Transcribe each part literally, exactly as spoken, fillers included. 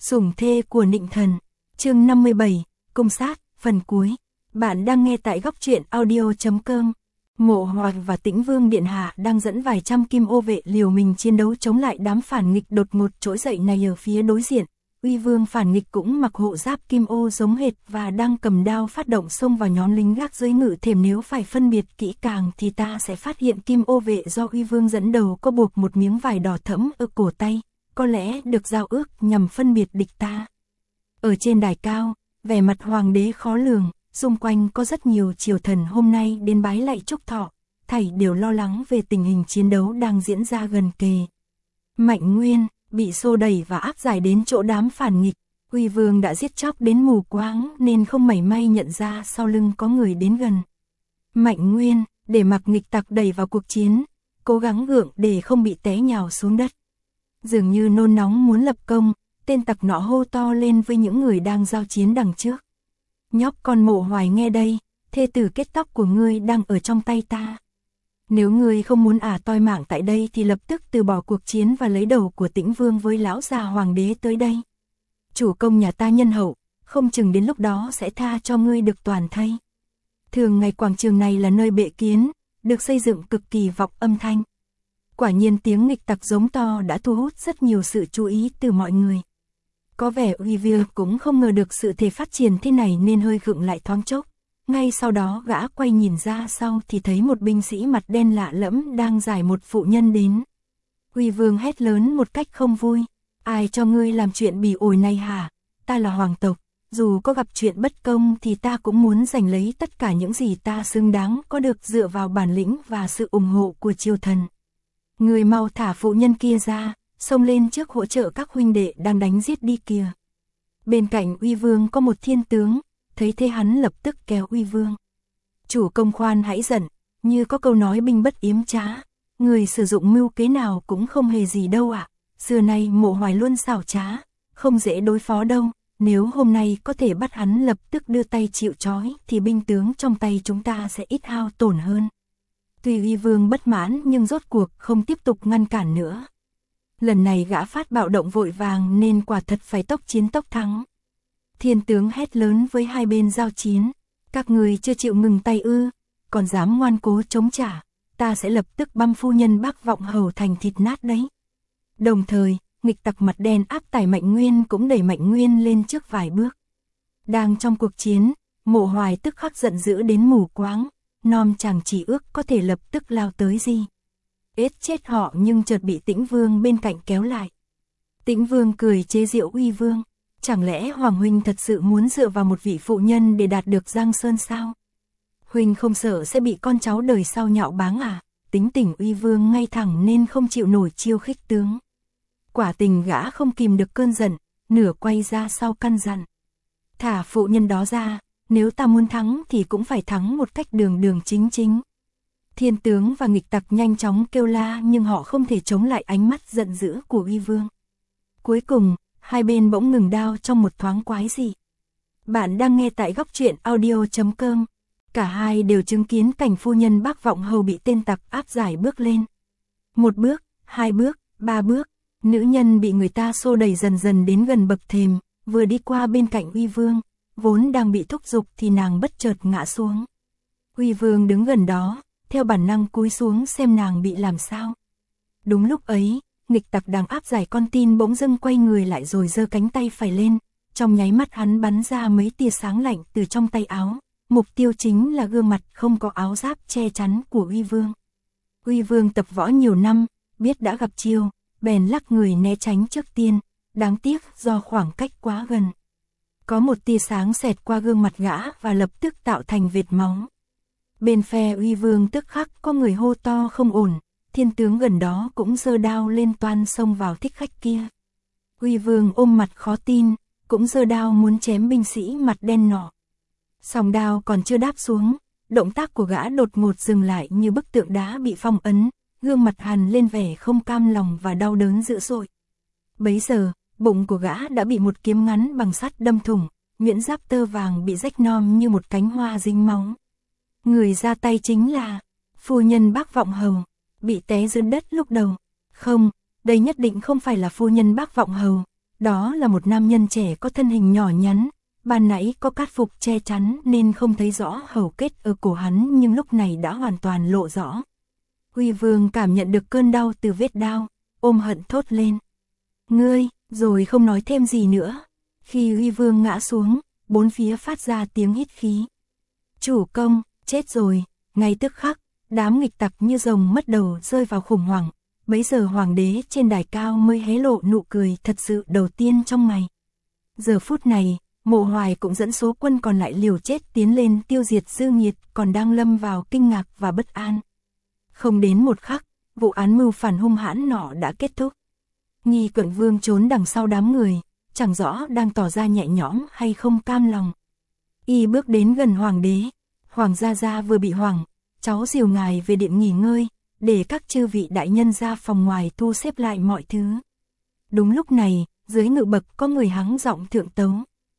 Sủng thê của Nịnh Thần, chương năm mươi bảy, Công sát, phần cuối. Bạn đang nghe tại góc truyện audio chấm com. Mộ Hoài và Tĩnh Vương Điện Hạ đang dẫn vài trăm kim ô vệ liều mình chiến đấu chống lại đám phản nghịch đột ngột trỗi dậy này ở phía đối diện. Uy Vương phản nghịch cũng mặc hộ giáp kim ô giống hệt và đang cầm đao phát động xông vào nhóm lính gác dưới ngự thềm. Nếu phải phân biệt kỹ càng thì ta sẽ phát hiện kim ô vệ do Uy Vương dẫn đầu có buộc một miếng vải đỏ thẫm ở cổ tay, có lẽ được giao ước nhằm phân biệt địch ta. Ở trên đài cao, vẻ mặt hoàng đế khó lường, xung quanh có rất nhiều triều thần hôm nay đến bái lạy chúc thọ, thảy đều lo lắng về tình hình chiến đấu đang diễn ra gần kề. Mạnh Nguyên bị xô đẩy và áp giải đến chỗ đám phản nghịch, Uy Vương đã giết chóc đến mù quáng nên không mảy may nhận ra sau lưng có người đến gần. Mạnh Nguyên, để mặc nghịch tặc đẩy vào cuộc chiến, cố gắng gượng để không bị té nhào xuống đất. Dường như nôn nóng muốn lập công, tên tặc nọ hô to lên với những người đang giao chiến đằng trước. Nhóc con Mộ Hoài nghe đây, thê tử kết tóc của ngươi đang ở trong tay ta. Nếu ngươi không muốn ả toi mạng tại đây thì lập tức từ bỏ cuộc chiến và lấy đầu của Tĩnh Vương với lão già hoàng đế tới đây. Chủ công nhà ta nhân hậu, không chừng đến lúc đó sẽ tha cho ngươi được toàn thây. Thường ngày quảng trường này là nơi bệ kiến, được xây dựng cực kỳ vọng âm thanh. Quả nhiên tiếng nghịch tặc giống to đã thu hút rất nhiều sự chú ý từ mọi người. Có vẻ Uy Vương cũng không ngờ được sự thể phát triển thế này nên hơi gượng lại thoáng chốc. Ngay sau đó gã quay nhìn ra sau thì thấy một binh sĩ mặt đen lạ lẫm đang giải một phụ nhân đến. Uy Vương hét lớn một cách không vui. Ai cho ngươi làm chuyện bỉ ổi này hả? Ta là hoàng tộc, dù có gặp chuyện bất công thì ta cũng muốn giành lấy tất cả những gì ta xứng đáng có được dựa vào bản lĩnh và sự ủng hộ của triều thần. Người mau thả phụ nhân kia ra, xông lên trước hỗ trợ các huynh đệ đang đánh giết đi kìa. Bên cạnh Uy Vương có một thiên tướng, thấy thế hắn lập tức kéo Uy Vương. Chủ công khoan hãy giận, như có câu nói binh bất yếm trá, người sử dụng mưu kế nào cũng không hề gì đâu ạ. À. Xưa nay Mộ Hoài luôn xảo trá, không dễ đối phó đâu, nếu hôm nay có thể bắt hắn lập tức đưa tay chịu trói thì binh tướng trong tay chúng ta sẽ ít hao tổn hơn. Tuy Uy Vương bất mãn nhưng rốt cuộc không tiếp tục ngăn cản nữa. Lần này gã phát bạo động vội vàng nên quả thật phải tốc chiến tốc thắng. Thiên tướng hét lớn với hai bên giao chiến. Các người chưa chịu ngừng tay ư, còn dám ngoan cố chống trả, ta sẽ lập tức băm phu nhân Bác Vọng Hầu thành thịt nát đấy. Đồng thời, nghịch tặc mặt đen áp tải Mạnh Nguyên cũng đẩy Mạnh Nguyên lên trước vài bước. Đang trong cuộc chiến, Mộ Hoài tức khắc giận dữ đến mù quáng. Nom chàng chỉ ước có thể lập tức lao tới gì. Ết chết họ nhưng chợt bị Tĩnh Vương bên cạnh kéo lại. Tĩnh Vương cười chế giễu Uy Vương. Chẳng lẽ Hoàng Huynh thật sự muốn dựa vào một vị phụ nhân để đạt được Giang Sơn sao? Huynh không sợ sẽ bị con cháu đời sau nhạo báng à? Tính tình Uy Vương ngay thẳng nên không chịu nổi chiêu khích tướng. Quả tình gã không kìm được cơn giận, nửa quay ra sau căn dặn. Thả phụ nhân đó ra. Nếu ta muốn thắng thì cũng phải thắng một cách đường đường chính chính. Thiên tướng và nghịch tặc nhanh chóng kêu la nhưng họ không thể chống lại ánh mắt giận dữ của Uy Vương. Cuối cùng, hai bên bỗng ngừng đao trong một thoáng quái dị. Bạn đang nghe tại góc truyện audio chấm com. Cả hai đều chứng kiến cảnh phu nhân Bác Vọng Hầu bị tên tặc áp giải bước lên. Một bước, hai bước, ba bước, nữ nhân bị người ta xô đẩy dần dần đến gần bậc thềm, vừa đi qua bên cạnh Uy Vương. Vốn đang bị thúc giục thì nàng bất chợt ngã xuống. Uy Vương đứng gần đó, theo bản năng cúi xuống xem nàng bị làm sao. Đúng lúc ấy, nghịch tặc đang áp giải con tin bỗng dưng quay người lại rồi giơ cánh tay phải lên. Trong nháy mắt hắn bắn ra mấy tia sáng lạnh từ trong tay áo. Mục tiêu chính là gương mặt không có áo giáp che chắn của Uy Vương. Uy Vương tập võ nhiều năm, biết đã gặp chiêu, bèn lắc người né tránh trước tiên. Đáng tiếc do khoảng cách quá gần. Có một tia sáng xẹt qua gương mặt gã và lập tức tạo thành vệt máu. Bên phe Uy Vương tức khắc có người hô to không ổn, thiên tướng gần đó cũng giơ đao lên toan xông vào thích khách kia. Uy Vương ôm mặt khó tin, cũng giơ đao muốn chém binh sĩ mặt đen nọ. Song đao còn chưa đáp xuống, động tác của gã đột ngột dừng lại như bức tượng đá bị phong ấn, gương mặt hằn lên vẻ không cam lòng và đau đớn dữ dội. Bấy giờ, bụng của gã đã bị một kiếm ngắn bằng sắt đâm thủng, miễn giáp tơ vàng bị rách nom như một cánh hoa dính máu. Người ra tay chính là phu nhân Bác Vọng Hầu, bị té dưới đất lúc đầu. Không, đây nhất định không phải là phu nhân Bác Vọng Hầu, Đó là một nam nhân trẻ có thân hình nhỏ nhắn, ban nãy có cát phục che chắn nên không thấy rõ hầu kết ở cổ hắn nhưng lúc này đã hoàn toàn lộ rõ. Huy Vương cảm nhận được cơn đau từ vết đao, ôm hận thốt lên. Ngươi, rồi không nói thêm gì nữa. Khi Huy Vương ngã xuống, bốn phía phát ra tiếng hít khí. Chủ công, chết rồi, ngay tức khắc, đám nghịch tặc như rồng mất đầu rơi vào khủng hoảng. Bấy giờ hoàng đế trên đài cao mới hé lộ nụ cười thật sự đầu tiên trong ngày. Giờ phút này, Mộ Hoài cũng dẫn số quân còn lại liều chết tiến lên tiêu diệt dư nghiệt còn đang lâm vào kinh ngạc và bất an. Không đến một khắc, vụ án mưu phản hung hãn nọ đã kết thúc. Nghi Cận Vương trốn đằng sau đám người, chẳng rõ đang tỏ ra nhẹ nhõm hay không cam lòng. Y bước đến gần hoàng đế. Hoàng gia gia vừa bị hoảng, cháu dìu ngài về điện nghỉ ngơi, để các chư vị đại nhân ra phòng ngoài thu xếp lại mọi thứ. Đúng lúc này, dưới ngự bậc có người hắng giọng thượng tấu.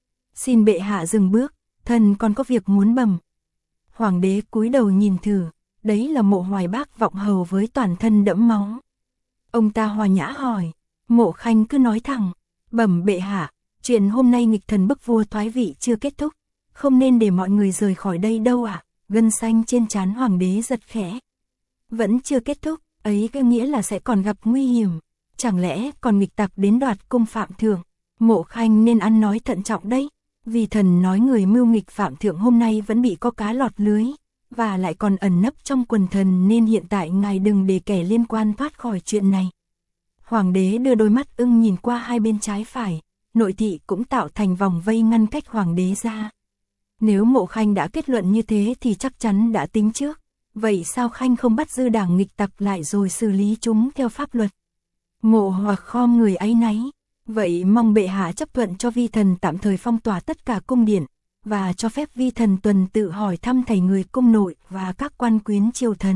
Xin bệ hạ dừng bước, thần còn có việc muốn bẩm. Hoàng đế cúi đầu nhìn thử, đấy là Mộ Hoài bác vọng hầu với toàn thân đẫm máu. Ông ta hòa nhã hỏi, Mộ Khanh cứ nói thẳng, bẩm bệ hạ, chuyện hôm nay nghịch thần bức vua thoái vị chưa kết thúc, không nên để mọi người rời khỏi đây đâu ạ. À? Gân xanh trên trán hoàng đế giật khẽ. Vẫn chưa kết thúc, ấy có nghĩa là sẽ còn gặp nguy hiểm. Chẳng lẽ còn nghịch tặc đến đoạt cung phạm thượng? Mộ Khanh nên ăn nói thận trọng đấy. Vì thần nói người mưu nghịch phạm thượng hôm nay vẫn bị có cá lọt lưới, và lại còn ẩn nấp trong quần thần nên hiện tại ngài đừng để kẻ liên quan thoát khỏi chuyện này. Hoàng đế đưa đôi mắt ưng nhìn qua hai bên trái phải, nội thị cũng tạo thành vòng vây ngăn cách hoàng đế ra. Nếu Mộ Khanh đã kết luận như thế thì chắc chắn đã tính trước. Vậy sao Khanh không bắt dư đảng nghịch tặc lại rồi xử lý chúng theo pháp luật? Mộ Hoặc khom người áy náy. Vậy mong bệ hạ chấp thuận cho vi thần tạm thời phong tỏa tất cả cung điện, và cho phép vi thần tuần tự hỏi thăm thầy người cung nội và các quan quyến triều thần.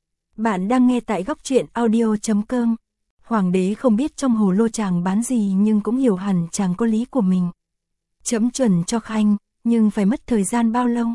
Bạn đang nghe tại góc truyện audio chấm com. Hoàng đế không biết trong hồ lô chàng bán gì nhưng cũng hiểu hẳn chàng có lý của mình. Chấm chuẩn cho Khanh, nhưng phải mất thời gian bao lâu?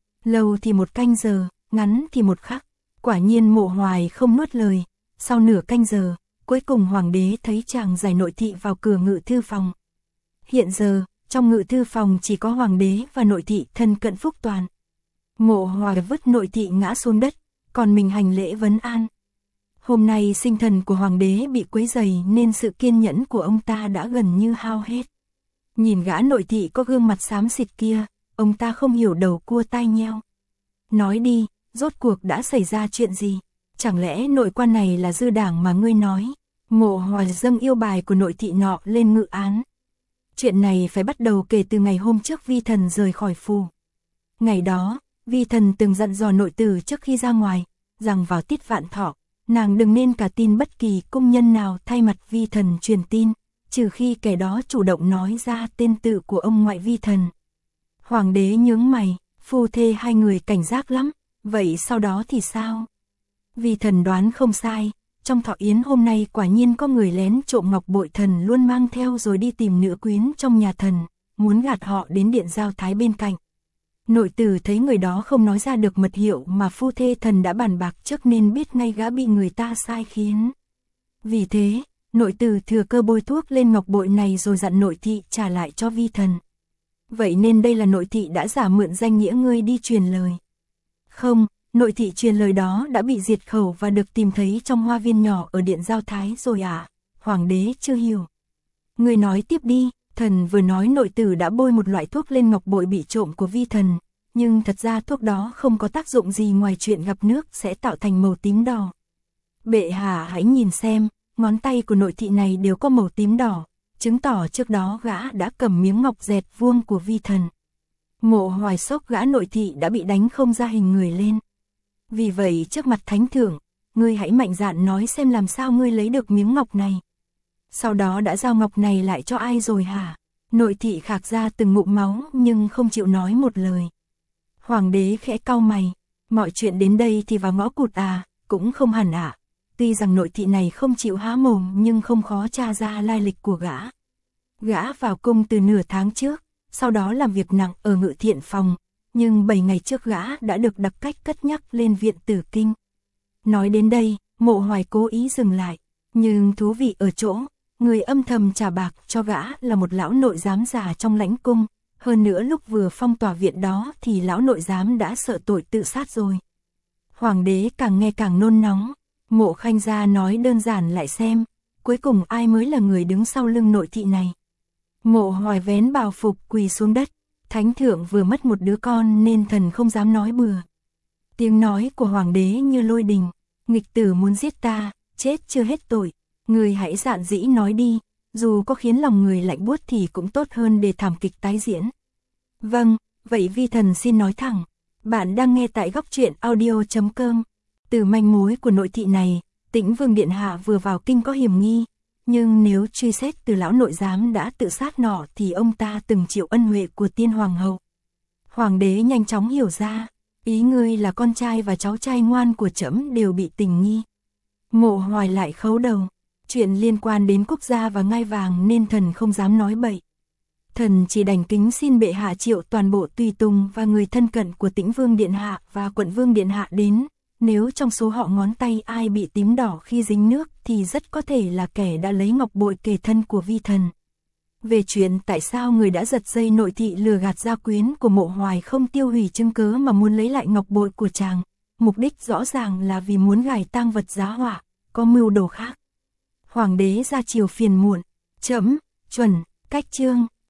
Lâu thì một canh giờ, ngắn thì một khắc. Quả nhiên Mộ Hoài không nuốt lời. Sau nửa canh giờ, cuối cùng hoàng đế thấy chàng giải nội thị vào cửa ngự thư phòng. Hiện giờ, trong ngự thư phòng chỉ có hoàng đế và nội thị thân cận phúc toàn. Mộ Hoài vứt nội thị ngã xuống đất, còn mình hành lễ vấn an. Hôm nay sinh thần của hoàng đế bị quấy rầy nên sự kiên nhẫn của ông ta đã gần như hao hết. Nhìn gã nội thị có gương mặt xám xịt kia, ông ta không hiểu đầu cua tai nheo. Nói đi, rốt cuộc đã xảy ra chuyện gì? Chẳng lẽ nội quan này là dư đảng mà ngươi nói? Mộ Hoài dâng yêu bài của nội thị nọ lên ngự án. Chuyện này phải bắt đầu kể từ ngày hôm trước vi thần rời khỏi phủ. Ngày đó, vi thần từng dặn dò nội tử trước khi ra ngoài, rằng vào tiết vạn thọ, nàng đừng nên cả tin bất kỳ cung nhân nào thay mặt vi thần truyền tin, trừ khi kẻ đó chủ động nói ra tên tự của ông ngoại vi thần. Hoàng đế nhướng mày, phu thê hai người cảnh giác lắm, vậy sau đó thì sao? Vi thần đoán không sai, trong thọ yến hôm nay quả nhiên có người lén trộm ngọc bội thần luôn mang theo rồi đi tìm nữ quyến trong nhà thần, muốn gạt họ đến điện giao thái bên cạnh. Nội tử thấy người đó không nói ra được mật hiệu mà phu thê thần đã bàn bạc trước nên biết ngay gã bị người ta sai khiến. Vì thế, nội tử thừa cơ bôi thuốc lên ngọc bội này rồi dặn nội thị trả lại cho vi thần. Vậy nên đây là nội thị đã giả mượn danh nghĩa ngươi đi truyền lời. Không, nội thị truyền lời đó đã bị diệt khẩu và được tìm thấy trong hoa viên nhỏ ở điện giao thái rồi à? Hoàng đế chưa hiểu. Ngươi nói tiếp đi. Thần vừa nói nội tử đã bôi một loại thuốc lên ngọc bội bị trộm của vi thần, nhưng thật ra thuốc đó không có tác dụng gì ngoài chuyện gặp nước sẽ tạo thành màu tím đỏ. Bệ hạ hãy nhìn xem, ngón tay của nội thị này đều có màu tím đỏ, chứng tỏ trước đó gã đã cầm miếng ngọc dẹt vuông của vi thần. Mộ Hoài sốc gã nội thị đã bị đánh không ra hình người lên. Vì vậy trước mặt thánh thượng, ngươi hãy mạnh dạn nói xem làm sao ngươi lấy được miếng ngọc này. Sau đó đã giao ngọc này lại cho ai rồi hả? Nội thị khạc ra từng ngụm máu nhưng không chịu nói một lời. Hoàng đế khẽ cau mày, mọi chuyện đến đây thì vào ngõ cụt à, cũng không hẳn ạ. À. Tuy rằng nội thị này không chịu há mồm nhưng không khó tra ra lai lịch của gã. Gã vào cung từ nửa tháng trước, sau đó làm việc nặng ở ngự thiện phòng, nhưng bảy ngày trước gã đã được đặc cách cất nhắc lên viện Tử Kinh. Nói đến đây, Mộ Hoài cố ý dừng lại, nhưng thú vị ở chỗ, người âm thầm trả bạc cho gã là một lão nội giám già trong lãnh cung, hơn nữa lúc vừa phong tỏa viện đó thì lão nội giám đã sợ tội tự sát rồi. Hoàng đế càng nghe càng nôn nóng, Mộ Khanh gia nói đơn giản lại xem, cuối cùng ai mới là người đứng sau lưng nội thị này. Mộ Hoài vén bào phục quỳ xuống đất, thánh thượng vừa mất một đứa con nên thần không dám nói bừa. Tiếng nói của hoàng đế như lôi đình, nghịch tử muốn giết ta, chết chưa hết tội, người hãy dạn dĩ nói đi, dù có khiến lòng người lạnh buốt thì cũng tốt hơn để thảm kịch tái diễn. Vâng, vậy vi thần xin nói thẳng, bạn đang nghe tại góc truyện audio chấm com. Từ manh mối của nội thị này, Tĩnh Vương Điện Hạ vừa vào kinh có hiểm nghi, nhưng nếu truy xét từ lão nội giám đã tự sát nọ thì ông ta từng chịu ân huệ của tiên hoàng hậu. Hoàng đế nhanh chóng hiểu ra, ý ngươi là con trai và cháu trai ngoan của trẫm đều bị tình nghi. Mộ Hoài lại khấu đầu, chuyện liên quan đến quốc gia và ngai vàng nên thần không dám nói bậy. Thần chỉ đành kính xin bệ hạ triệu toàn bộ tùy tùng và người thân cận của Tĩnh Vương Điện Hạ và Quận Vương Điện Hạ đến, nếu trong số họ ngón tay ai bị tím đỏ khi dính nước thì rất có thể là kẻ đã lấy ngọc bội kề thân của vi thần. Về chuyện tại sao người đã giật dây nội thị lừa gạt gia quyến của Mộ Hoài không tiêu hủy chứng cớ mà muốn lấy lại ngọc bội của chàng, mục đích rõ ràng là vì muốn gài tang vật giá họa, có mưu đồ khác. Hoàng đế ra chiều phiền muộn, trẫm, chuẩn, cách chương.